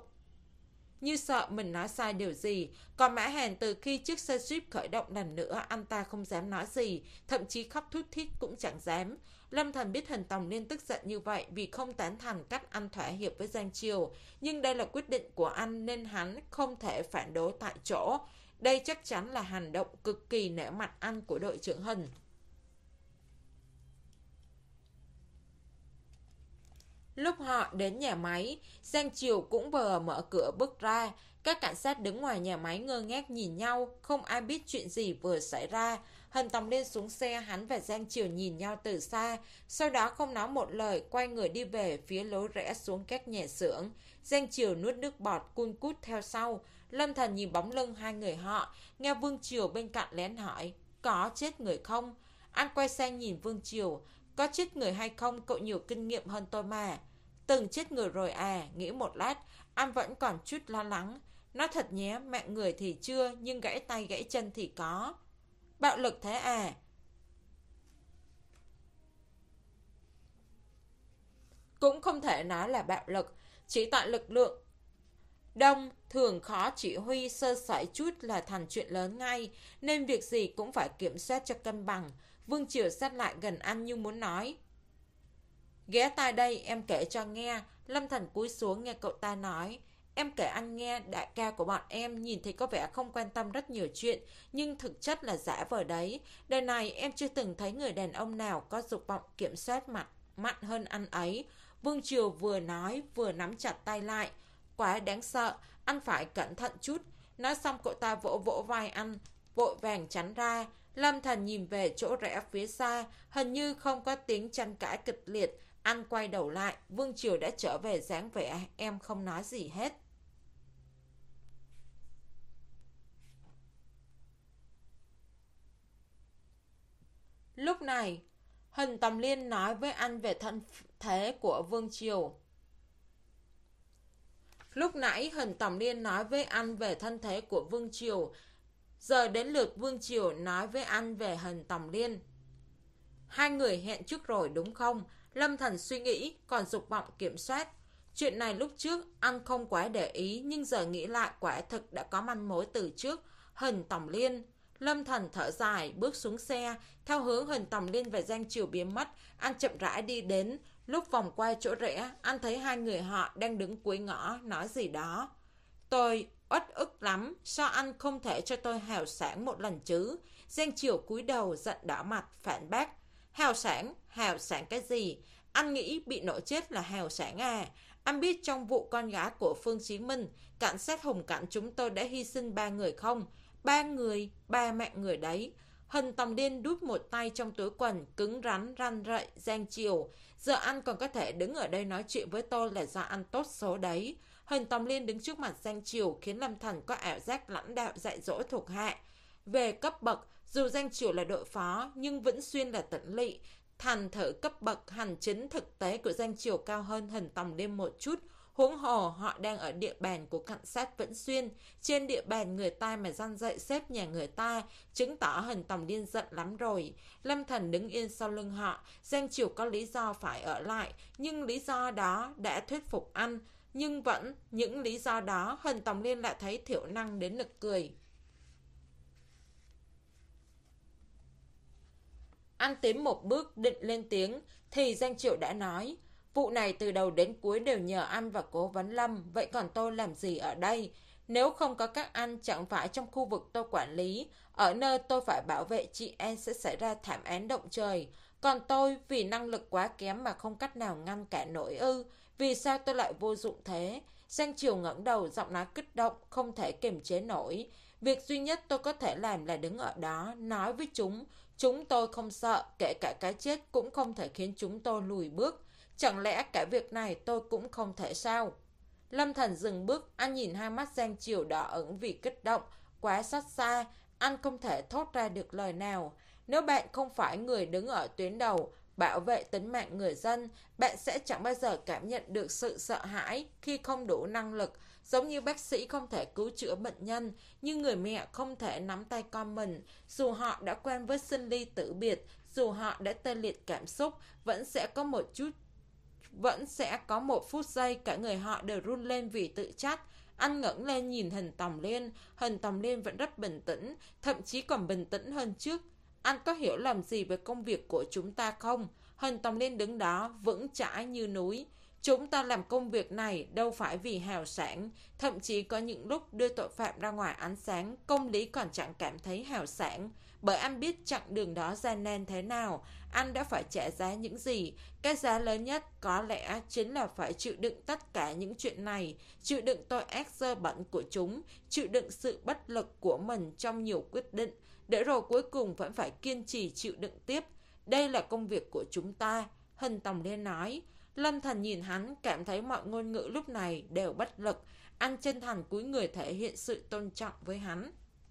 như sợ mình nói sai điều gì. Còn Mã Hàn từ khi chiếc xe Jeep khởi động lần nữa, anh ta không dám nói gì, thậm chí khóc thút thít cũng chẳng dám. Lâm Thần biết Hình Tòng Liên tức giận như vậy vì không tán thành cách anh thỏa hiệp với Giang Triều, nhưng đây là quyết định của anh nên hắn không thể phản đối tại chỗ. Đây chắc chắn là hành động cực kỳ nể mặt anh của đội trưởng Hình. Lúc họ đến nhà máy, Giang Triều cũng vừa mở cửa bước ra. Các cảnh sát đứng ngoài nhà máy ngơ ngác nhìn nhau, không ai biết chuyện gì vừa xảy ra. Hình Tòng Liên xuống xe, hắn và Giang Triều nhìn nhau từ xa, sau đó không nói một lời, quay người đi về phía lối rẽ xuống các nhà xưởng. Giang Triều nuốt nước bọt, cun cút theo sau. Lâm Thần nhìn bóng lưng hai người họ, nghe Vương Triều bên cạnh lén hỏi, có chết người không? Anh quay sang nhìn Vương Triều, có chết người hay không, cậu nhiều kinh nghiệm hơn tôi mà. Từng chết người rồi à? Nghĩ một lát, anh vẫn còn chút lo lắng. Nói thật nhé, mạng người thì chưa, nhưng gãy tay gãy chân thì có. Bạo lực thế à? Cũng không thể nói là bạo lực, chỉ tại lực lượng đông thường khó chỉ huy, sơ sẩy chút là thành chuyện lớn ngay, nên việc gì cũng phải kiểm soát cho cân bằng. Vương Triều sát lại gần anh như muốn nói, ghé tai đây em kể cho nghe. Lâm Thần cúi xuống nghe cậu ta nói, em kể anh nghe, đại ca của bọn em nhìn thì có vẻ không quan tâm rất nhiều chuyện, nhưng thực chất là giả vờ đấy. Đời này em chưa từng thấy người đàn ông nào có dục vọng kiểm soát mặt mạnh hơn anh ấy. Vương Triều vừa nói vừa nắm chặt tay lại, quá đáng sợ, anh phải cẩn thận chút. Nói xong cậu ta vỗ vỗ vai anh, vội vàng tránh ra. Lâm Thần nhìn về chỗ rẽ phía xa, hình như không có tiếng tranh cãi kịch liệt. Anh quay đầu lại, Vương Triều đã trở về dáng vẻ em không nói gì hết. Lúc này, Hình Tòng Liên nói với anh về thân thế của Vương Triều. Lúc nãy Hình Tòng Liên nói với anh về thân thế của Vương Triều. Giờ đến lượt Vương Triều nói với anh về Hình Tòng Liên. Hai người hẹn trước rồi đúng không? Lâm Thần suy nghĩ, còn dục vọng kiểm soát. Chuyện này lúc trước anh không quá để ý, nhưng giờ nghĩ lại quả thực đã có manh mối từ trước. Hình Tòng Liên. Lâm Thần thở dài, bước xuống xe, theo hướng Hình Tòng Liên và Giang Triều biến mất. Anh chậm rãi đi đến. Lúc vòng qua chỗ rẽ, anh thấy hai người họ đang đứng cuối ngõ, nói gì đó. Tôi uất ức lắm, sao anh không thể cho tôi hào sản một lần chứ? Giang Triều cúi đầu giận đỏ mặt, phản bác. Hào sản? Hào sản cái gì? Anh nghĩ bị nổ chết là hào sản à? Anh biết trong vụ con gái của Phương Chí Minh, cảnh sát Hùng Cảnh chúng tôi đã hy sinh ba người không? Ba người, ba mạng người đấy. Hân Tòng Liên đút một tay trong túi quần, cứng rắn, răn rậy, Giang Triều. Giờ anh còn có thể đứng ở đây nói chuyện với tôi là do anh tốt số đấy. Hân Tòng Liên đứng trước mặt Giang Triều khiến Lâm Thần có ảo giác lãnh đạo dạy dỗ thuộc hạ. Về cấp bậc, dù Giang Triều là đội phó, nhưng Vĩnh Xuyên là tỉnh lỵ. Thành thử cấp bậc hành chính thực tế của Giang Triều cao hơn Hân Tòng Liên một chút. Huống hồ họ đang ở địa bàn của cảnh sát Vĩnh Xuyên, trên địa bàn người ta mà răn dậy xếp nhà người ta, chứng tỏ Hân Tòng Liên giận lắm rồi. Lâm Thần đứng yên sau lưng họ, Giang Triều có lý do phải ở lại, nhưng lý do đó đã thuyết phục anh. Nhưng vẫn những lý do đó, Hân Tòng Liên lại thấy thiểu năng đến nực cười. Anh tiến một bước định lên tiếng, thì Giang Triệu đã nói, vụ này từ đầu đến cuối đều nhờ anh và Cố Vấn Lâm, vậy còn tôi làm gì ở đây? Nếu không có các anh, chẳng phải trong khu vực tôi quản lý, ở nơi tôi phải bảo vệ chị em sẽ xảy ra thảm án động trời. Còn tôi, vì năng lực quá kém mà không cách nào ngăn cản nổi ư, vì sao tôi lại vô dụng thế? Giang Triều ngẩng đầu, giọng nói kích động, không thể kiềm chế nổi. Việc duy nhất tôi có thể làm là đứng ở đó, nói với chúng. Chúng tôi không sợ, kể cả cái chết cũng không thể khiến chúng tôi lùi bước. Chẳng lẽ cả việc này tôi cũng không thể sao? Lâm Thần dừng bước, anh nhìn hai mắt Giang Triều đỏ ửng vì kích động, quá xót xa, anh không thể thốt ra được lời nào. Nếu bạn không phải người đứng ở tuyến đầu, bảo vệ tính mạng người dân, bạn sẽ chẳng bao giờ cảm nhận được sự sợ hãi khi không đủ năng lực. Giống như bác sĩ không thể cứu chữa bệnh nhân, nhưng người mẹ không thể nắm tay con mình. Dù họ đã quen với sinh ly tử biệt, dù họ đã tê liệt cảm xúc, vẫn sẽ có một chút Vẫn sẽ có một phút giây cả người họ đều run lên vì tự trách. Anh ngẩng lên nhìn Hân Tòng Liên. Hân Tòng Liên vẫn rất bình tĩnh, thậm chí còn bình tĩnh hơn trước. Anh có hiểu làm gì về công việc của chúng ta không? Hân Tòng Liên đứng đó vững chãi như núi. Chúng ta làm công việc này đâu phải vì hào sản. Thậm chí có những lúc đưa tội phạm ra ngoài ánh sáng, công lý còn chẳng cảm thấy hào sản. Bởi anh biết chặng đường đó gian nan thế nào, anh đã phải trả giá những gì. Cái giá lớn nhất có lẽ chính là phải chịu đựng tất cả những chuyện này, chịu đựng tội ác dơ bẩn của chúng, chịu đựng sự bất lực của mình trong nhiều quyết định, để rồi cuối cùng vẫn phải kiên trì chịu đựng tiếp. Đây là công việc của chúng ta, Hân Tòng Liên nói. Lâm Thần nhìn hắn, cảm thấy mọi ngôn ngữ lúc này đều bất lực. Anh chân thành cúi người thể hiện sự tôn trọng với hắn.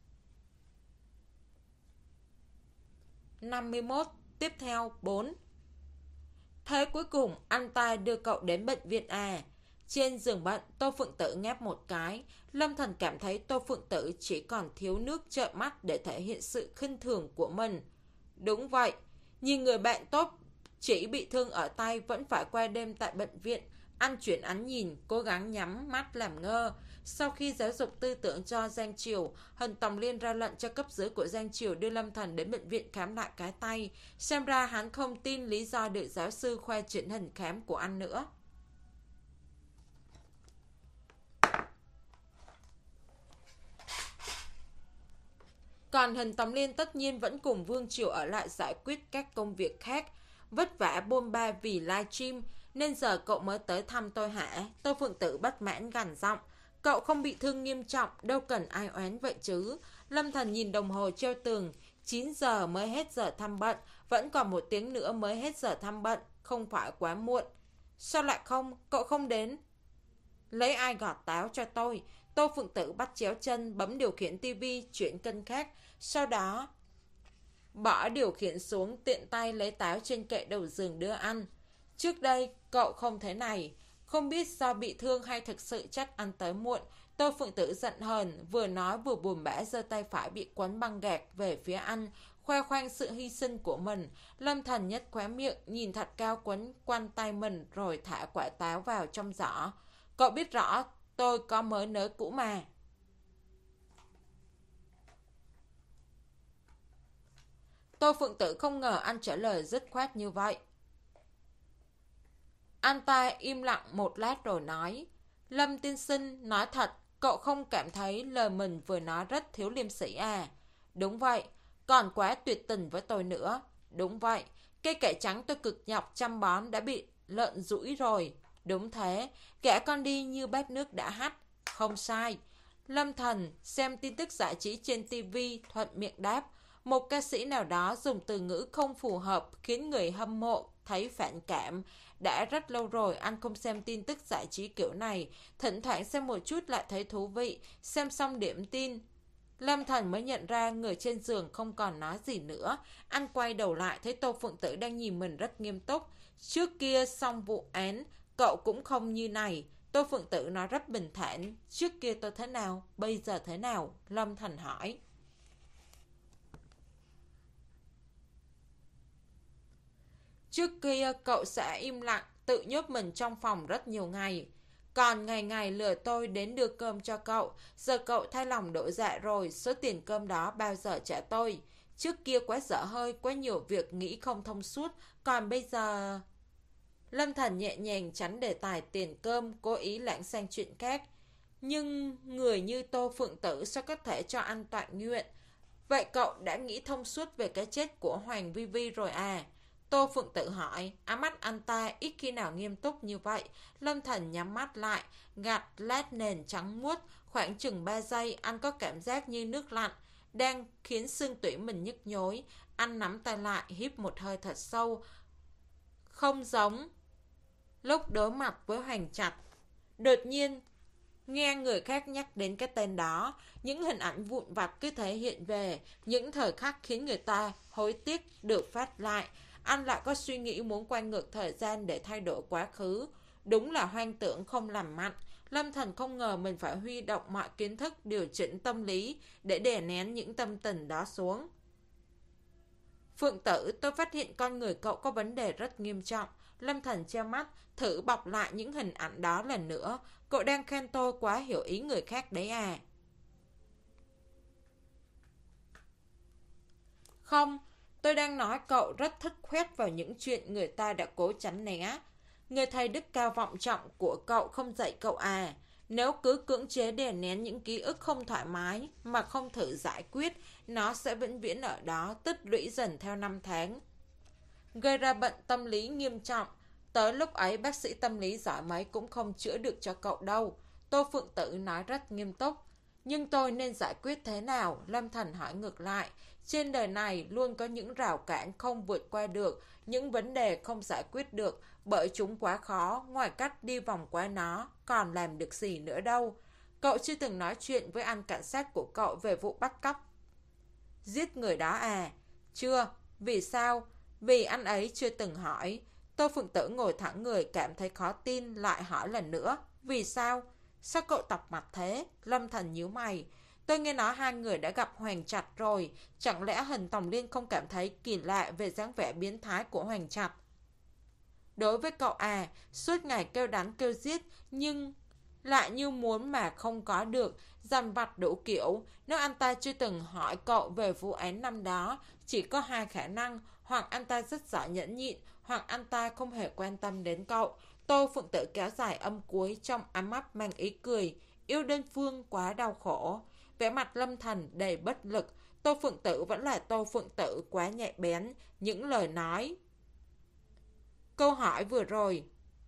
năm mươi mốt. Tiếp theo bốn. Thế cuối cùng anh ta đưa cậu đến bệnh viện à? Trên giường bệnh, Tô Phượng Tử ngáp một cái. Lâm Thần cảm thấy Tô Phượng Tử chỉ còn thiếu nước trợn mắt để thể hiện sự khinh thường của mình. Đúng vậy, nhìn người bạn tốt chỉ bị thương ở tay vẫn phải qua đêm tại bệnh viện. Anh chuyển ánh nhìn, cố gắng nhắm mắt làm ngơ. Sau khi giáo dục tư tưởng cho Giang Triều, Hân Tòng Liên ra lệnh cho cấp dưới của Giang Triều đưa Lâm Thần đến bệnh viện khám lại cái tay. Xem ra hắn không tin lý do được giáo sư khoe chuyển hình khám của anh nữa. Còn Hân Tòng Liên tất nhiên vẫn cùng Vương Triều ở lại giải quyết các công việc khác. Vất vả bôn ba vì livestream, nên giờ cậu mới tới thăm tôi hả? Tô Phượng Tử bất mãn gằn giọng. Cậu không bị thương nghiêm trọng, đâu cần ai oán vậy chứ. Lâm Thần nhìn đồng hồ treo tường, chín giờ mới hết giờ thăm bệnh, vẫn còn một tiếng nữa mới hết giờ thăm bệnh, không phải quá muộn. Sao lại không? Cậu không đến? Lấy ai gọt táo cho tôi? Tô Phượng Tử bắt chéo chân, bấm điều khiển tivi, chuyển kênh khác, sau đó bỏ điều khiển xuống, tiện tay lấy táo trên kệ đầu giường đưa ăn. Trước đây, cậu không thế này. Không biết do bị thương hay thực sự chắc ăn tới muộn, Tô Phượng Tử giận hờn, vừa nói vừa buồn bã giơ tay phải bị quấn băng gạc về phía anh, khoe khoang sự hy sinh của mình. Lâm Thần nhất khóe miệng, nhìn thật cao quấn quanh tay mình rồi thả quả táo vào trong giỏ. Cậu biết rõ tôi có mới nới cũ mà. Tô Phượng Tử không ngờ anh trả lời dứt khoát như vậy. Anh ta im lặng một lát rồi nói, Lâm tiên sinh, nói thật, cậu không cảm thấy lời mình vừa nói rất thiếu liêm sỉ à? Đúng vậy, còn quá tuyệt tình với tôi nữa. Đúng vậy, cây cải trắng tôi cực nhọc chăm bón đã bị lợn rũi rồi. Đúng thế, gã con đi như bát nước đã hắt. Không sai. Lâm Thần xem tin tức giải trí trên ti vi thuận miệng đáp. Một ca sĩ nào đó dùng từ ngữ không phù hợp khiến người hâm mộ thấy phản cảm. Đã rất lâu rồi anh không xem tin tức giải trí kiểu này. Thỉnh thoảng xem một chút lại thấy thú vị. Xem xong điểm tin, Lâm Thần mới nhận ra người trên giường không còn nói gì nữa. Anh quay đầu lại thấy Tô Phượng Tử đang nhìn mình rất nghiêm túc. Trước kia xong vụ án, cậu cũng không như này. Tô Phượng Tử nói rất bình thản. Trước kia tôi thế nào, bây giờ thế nào? Lâm Thần hỏi. Trước kia cậu sẽ im lặng, tự nhốt mình trong phòng rất nhiều ngày. Còn ngày ngày lừa tôi đến đưa cơm cho cậu. Giờ cậu thay lòng đổi dạ rồi, số tiền cơm đó bao giờ trả tôi? Trước kia quá dở hơi, quá nhiều việc nghĩ không thông suốt. Còn bây giờ... Lâm Thần nhẹ nhàng tránh đề tài tiền cơm, cố ý lãng sang chuyện khác. Nhưng người như Tô Phượng Tử sao có thể cho anh toàn nguyện? Vậy cậu đã nghĩ thông suốt về cái chết của Hoàng Vi Vi rồi à? Tô Phượng Tử hỏi, ám mắt anh ta ít khi nào nghiêm túc như vậy. Lâm Thần nhắm mắt lại, gạt lát nền trắng muốt. Khoảng chừng ba giây, anh có cảm giác như nước lạnh đang khiến xương tủy mình nhức nhối. Anh nắm tay lại, hít một hơi thật sâu. Không giống lúc đối mặt với Hoàng Trạch. Đột nhiên nghe người khác nhắc đến cái tên đó, những hình ảnh vụn vặt cứ thể hiện về, những thời khắc khiến người ta hối tiếc được phát lại. Anh lại có suy nghĩ muốn quay ngược thời gian để thay đổi quá khứ. Đúng là hoang tưởng không làm mạnh. Lâm Thần không ngờ mình phải huy động mọi kiến thức điều chỉnh tâm lý để đè nén những tâm tình đó xuống. Phượng Tử, tôi phát hiện con người cậu có vấn đề rất nghiêm trọng. Lâm Thần che mắt, thử bọc lại những hình ảnh đó lần nữa. Cậu đang khen tôi quá hiểu ý người khác đấy à? Không, tôi đang nói cậu rất thích khoét vào những chuyện người ta đã cố tránh né. Người thầy đức cao vọng trọng của cậu không dạy cậu à? Nếu cứ cưỡng chế đè nén những ký ức không thoải mái mà không thử giải quyết, nó sẽ vĩnh viễn ở đó, tích lũy dần theo năm tháng, gây ra bệnh tâm lý nghiêm trọng. Tới lúc ấy bác sĩ tâm lý giỏi mấy cũng không chữa được cho cậu đâu. Tô Phượng Tử nói rất nghiêm túc. Nhưng tôi nên giải quyết thế nào? Lâm Thần hỏi ngược lại. Trên đời này luôn có những rào cản không vượt qua được, những vấn đề không giải quyết được, bởi chúng quá khó, ngoài cách đi vòng qua nó, còn làm được gì nữa đâu. Cậu chưa từng nói chuyện với anh cảnh sát của cậu về vụ bắt cóc giết người đó à? Chưa. Vì sao? Vì anh ấy chưa từng hỏi. Tô Phượng Tử ngồi thẳng người, cảm thấy khó tin, lại hỏi lần nữa. Vì sao? Sao cậu tọc mặt thế? Lâm Thần nhíu mày. Tôi nghe nói hai người đã gặp Hoàng Trạch rồi. Chẳng lẽ Hình Tòng Liên không cảm thấy kỳ lạ về dáng vẻ biến thái của Hoàng Trạch? Đối với cậu à, suốt ngày kêu đánh kêu giết, nhưng lại như muốn mà không có được, dằn vặt đủ kiểu. Nếu anh ta chưa từng hỏi cậu về vụ án năm đó, chỉ có hai khả năng: hoặc anh ta rất giỏi nhẫn nhịn, hoặc anh ta không hề quan tâm đến cậu. Tô Phượng Tử kéo dài âm cuối, trong ánh mắt mang ý cười. Yêu đơn phương quá đau khổ. Vẻ mặt Lâm Thần đầy bất lực. Tô Phượng Tử vẫn là Tô Phượng Tử, quá nhạy bén. Những lời nói, câu hỏi vừa rồi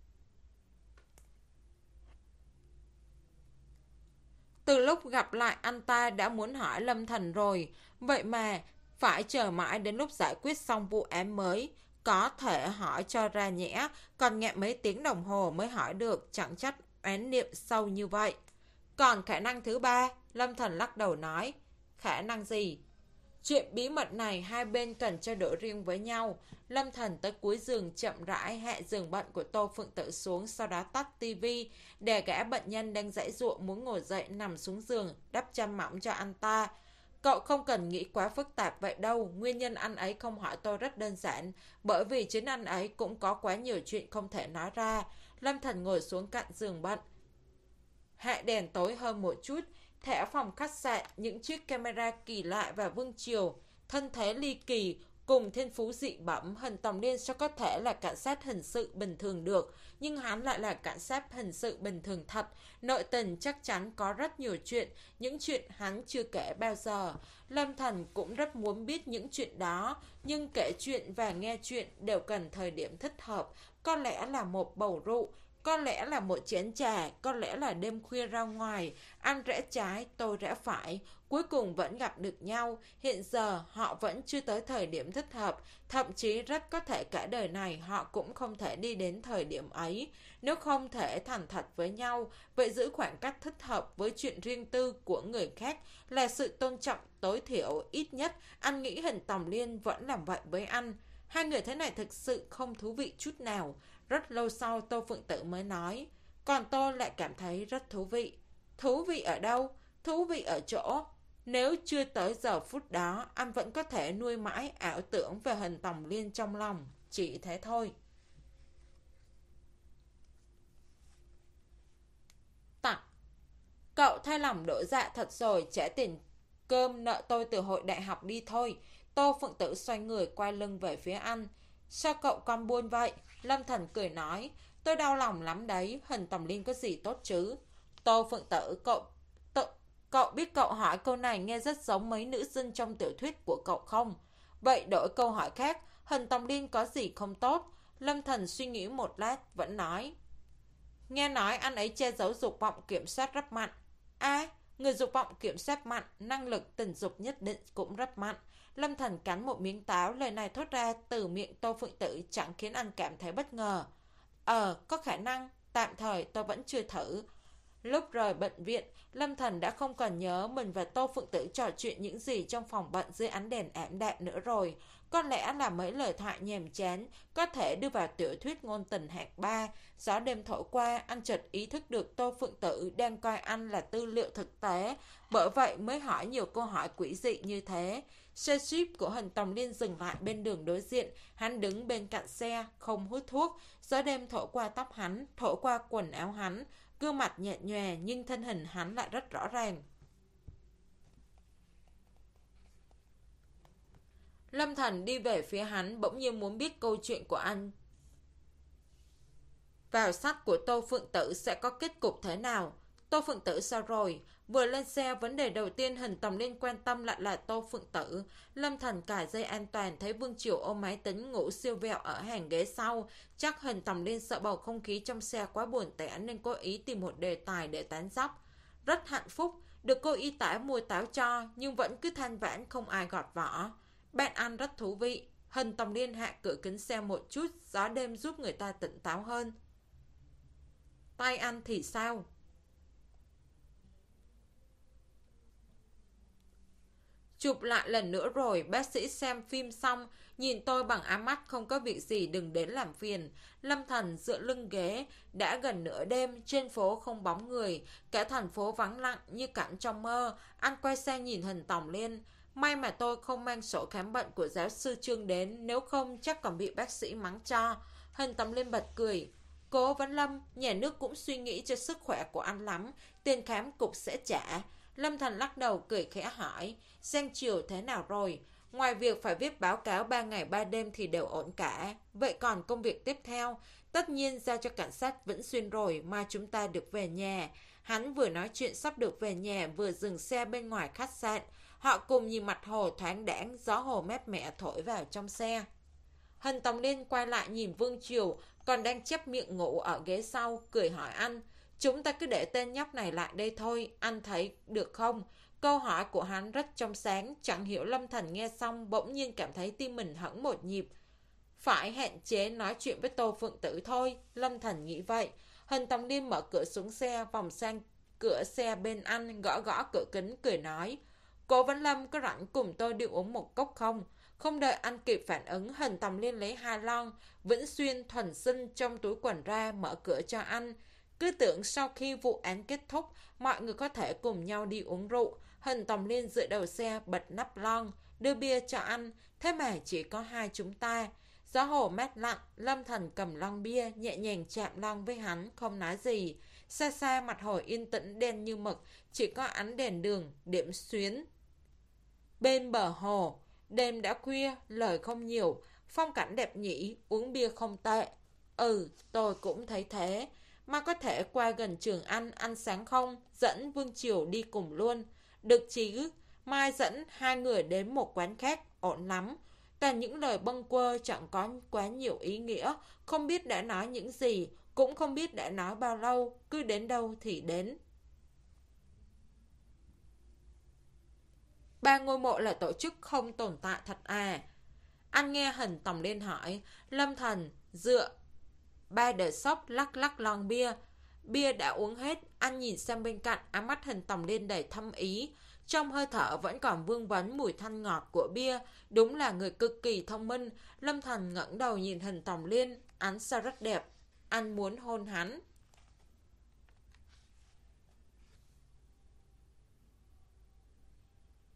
từ lúc gặp lại anh ta đã muốn hỏi Lâm Thần rồi. Vậy mà phải chờ mãi đến lúc giải quyết xong vụ án mới có thể hỏi cho ra nhẽ. Còn nghẹn mấy tiếng đồng hồ mới hỏi được. Chẳng trách oán niệm sâu như vậy. Còn khả năng thứ ba, Lâm Thần lắc đầu nói. Khả năng gì? Chuyện bí mật này hai bên cần trao đổi riêng với nhau. Lâm Thần tới cuối giường chậm rãi hạ giường bệnh của Tô Phượng Tử xuống, sau đó tắt tivi để gã bệnh nhân đang giãy giụa muốn ngồi dậy nằm xuống giường, đắp chăn mỏng cho anh ta. Cậu không cần nghĩ quá phức tạp vậy đâu. Nguyên nhân anh ấy không hỏi tôi rất đơn giản, bởi vì chính anh ấy cũng có quá nhiều chuyện không thể nói ra. Lâm Thần ngồi xuống cạnh giường bệnh, hạ đèn tối hơn một chút. Thẻ phòng khách sạn, những chiếc camera kỳ lạ và vương triều, thân thế ly kỳ cùng thiên phú dị bẩm. Hình Tòng Liên sao có thể là cảnh sát hình sự bình thường được? Nhưng hắn lại là cảnh sát hình sự bình thường thật. Nội tình chắc chắn có rất nhiều chuyện, những chuyện hắn chưa kể bao giờ. Lâm Thần cũng rất muốn biết những chuyện đó, nhưng kể chuyện và nghe chuyện đều cần thời điểm thích hợp. Có lẽ là một bầu rượu Có lẽ là một chén trà, có lẽ là đêm khuya ra ngoài, ăn rẽ trái, tôi rẽ phải, cuối cùng vẫn gặp được nhau. Hiện giờ họ vẫn chưa tới thời điểm thích hợp, thậm chí rất có thể cả đời này họ cũng không thể đi đến thời điểm ấy. Nếu không thể thành thật với nhau, vậy giữ khoảng cách thích hợp với chuyện riêng tư của người khác là sự tôn trọng tối thiểu. Ít nhất anh nghĩ Hình Tòng Liên vẫn làm vậy với anh. Hai người thế này thực sự không thú vị chút nào. Rất lâu sau Tô Phượng Tử mới nói, còn tôi lại cảm thấy rất thú vị. Thú vị ở đâu? Thú vị ở chỗ, nếu chưa tới giờ phút đó, anh vẫn có thể nuôi mãi ảo tưởng về Hình Tòng Liên trong lòng. Chỉ thế thôi. Tặng. Cậu thay lòng đổi dạ thật rồi, trả tiền cơm nợ tôi từ hồi đại học đi thôi. Tô Phượng Tử xoay người quay lưng về phía anh. Sao cậu con buôn vậy? Lâm Thần cười nói, tôi đau lòng lắm đấy, Hình Tòng Liên có gì tốt chứ? Tô Phượng Tử, cậu, tự, cậu biết cậu hỏi câu này nghe rất giống mấy nữ sinh trong tiểu thuyết của cậu không? Vậy đổi câu hỏi khác, Hình Tòng Liên có gì không tốt? Lâm Thần suy nghĩ một lát, vẫn nói, nghe nói anh ấy che giấu dục vọng kiểm soát rất mạnh. À, người dục vọng kiểm soát mạnh, năng lực tình dục nhất định cũng rất mạnh. Lâm Thần cắn một miếng táo, lời này thốt ra từ miệng Tô Phượng Tử chẳng khiến anh cảm thấy bất ngờ. Ờ, có khả năng, tạm thời tôi vẫn chưa thử. Lúc rời bệnh viện, Lâm Thần đã không còn nhớ mình và Tô Phượng Tử trò chuyện những gì trong phòng bệnh dưới ánh đèn ảm đạm nữa rồi. Có lẽ là mấy lời thoại nhàm chán, có thể đưa vào tiểu thuyết ngôn tình hạng ba. Gió đêm thổi qua, anh chợt ý thức được Tô Phượng Tử đang coi anh là tư liệu thực tế. Bởi vậy mới hỏi nhiều câu hỏi quỷ dị như thế. Xe jeep của Hình Tòng Liên dừng lại bên đường đối diện. Hắn đứng bên cạnh xe, không hút thuốc. Gió đêm thổi qua tóc hắn, thổi qua quần áo hắn. Gương mặt nhẹ nhòe nhưng thân hình hắn lại rất rõ ràng. Lâm Thần đi về phía hắn, bỗng nhiên muốn biết câu chuyện của anh vào sách của Tô Phượng Tử sẽ có kết cục thế nào. Tô Phượng Tử sao rồi? Vừa lên xe, vấn đề đầu tiên Hình Tòng Liên quan tâm lại là Tô Phượng Tử. Lâm Thần cài dây an toàn, thấy Vương Triều ôm máy tính ngủ siêu vẹo ở hàng ghế sau. Chắc Hình Tòng Liên sợ bầu không khí trong xe quá buồn tẻ nên cố ý tìm một đề tài để tán dóc. Rất hạnh phúc, được cô y tá mua táo cho, nhưng vẫn cứ than vãn không ai gọt vỏ. Bạn ăn rất thú vị. Hình Tòng Liên hạ cửa kính xe một chút, gió đêm giúp người ta tỉnh táo hơn. Tay anh thì sao? Chụp lại lần nữa rồi, bác sĩ xem phim xong, nhìn tôi bằng áng mắt không có việc gì đừng đến làm phiền. Lâm Thần dựa lưng ghế, đã gần nửa đêm, trên phố không bóng người, cả thành phố vắng lặng như cảnh trong mơ. Anh quay sang nhìn Hình Tòng Liên. May mà tôi không mang sổ khám bệnh của giáo sư Trương đến, nếu không chắc còn bị bác sĩ mắng cho. Hình Tòng Liên bật cười. Cố Vấn Lâm, nhà nước cũng suy nghĩ cho sức khỏe của anh lắm, tiền khám cục sẽ trả. Lâm Thần lắc đầu cười khẽ hỏi, Giang Triều thế nào rồi? Ngoài việc phải viết báo cáo ba ngày ba đêm thì đều ổn cả. Vậy còn công việc tiếp theo? Tất nhiên giao cho cảnh sát Vĩnh Xuyên rồi mà chúng ta được về nhà. Hắn vừa nói chuyện sắp được về nhà vừa dừng xe bên ngoài khách sạn. Họ cùng nhìn mặt hồ thoáng đãng, gió hồ mát mẻ thổi vào trong xe. Hình Tòng Liên quay lại nhìn Vương Triều còn đang chép miệng ngủ ở ghế sau, cười hỏi anh. Chúng ta cứ để tên nhóc này lại đây thôi, anh thấy được không? Câu hỏi của hắn rất trong sáng, chẳng hiểu Lâm Thần nghe xong bỗng nhiên cảm thấy tim mình hẫng một nhịp. Phải hạn chế nói chuyện với Tô Phượng Tử thôi, Lâm Thần nghĩ vậy. Hình Tòng Liên mở cửa xuống xe, vòng sang cửa xe bên anh, gõ gõ cửa kính, cười nói. Cố Vấn Lâm có rảnh cùng tôi đi uống một cốc không? Không đợi anh kịp phản ứng, Hình Tòng Liên lấy hai lon Vĩnh Xuyên thuần sinh trong túi quần ra, mở cửa cho anh. Cứ tưởng sau khi vụ án kết thúc, mọi người có thể cùng nhau đi uống rượu. Hình Tòng Liên dựa đầu xe, bật nắp lon, đưa bia cho anh. Thế mà chỉ có hai chúng ta. Gió hồ mát lạnh, Lâm Thần cầm lon bia, nhẹ nhàng chạm lon với hắn, không nói gì. Xa xa mặt hồ yên tĩnh đen như mực, chỉ có ánh đèn đường, điểm xuyến. Bên bờ hồ, đêm đã khuya, lời không nhiều, phong cảnh đẹp nhỉ, uống bia không tệ. Ừ, tôi cũng thấy thế. Mà có thể qua gần Trường Ăn, ăn sáng không? Dẫn Vương Triều đi cùng luôn. Được chứ, mai dẫn hai người đến một quán khác, ổn lắm. Toàn những lời bâng quơ chẳng có quá nhiều ý nghĩa, không biết đã nói những gì. Cũng không biết đã nói bao lâu, cứ đến đâu thì đến. Ba ngôi mộ là tổ chức không tồn tại thật à? Anh nghe Hình Tòng Liên hỏi. Lâm Thần dựa ba đờ sóc lắc lắc lon bia. Bia đã uống hết. Anh nhìn sang bên cạnh, ánh mắt Hình Tòng Liên đầy thâm ý. Trong hơi thở vẫn còn vương vấn mùi thanh ngọt của bia. Đúng là người cực kỳ thông minh. Lâm Thần ngẩng đầu nhìn Hình Tòng Liên. Ánh sao rất đẹp. Anh muốn hôn hắn.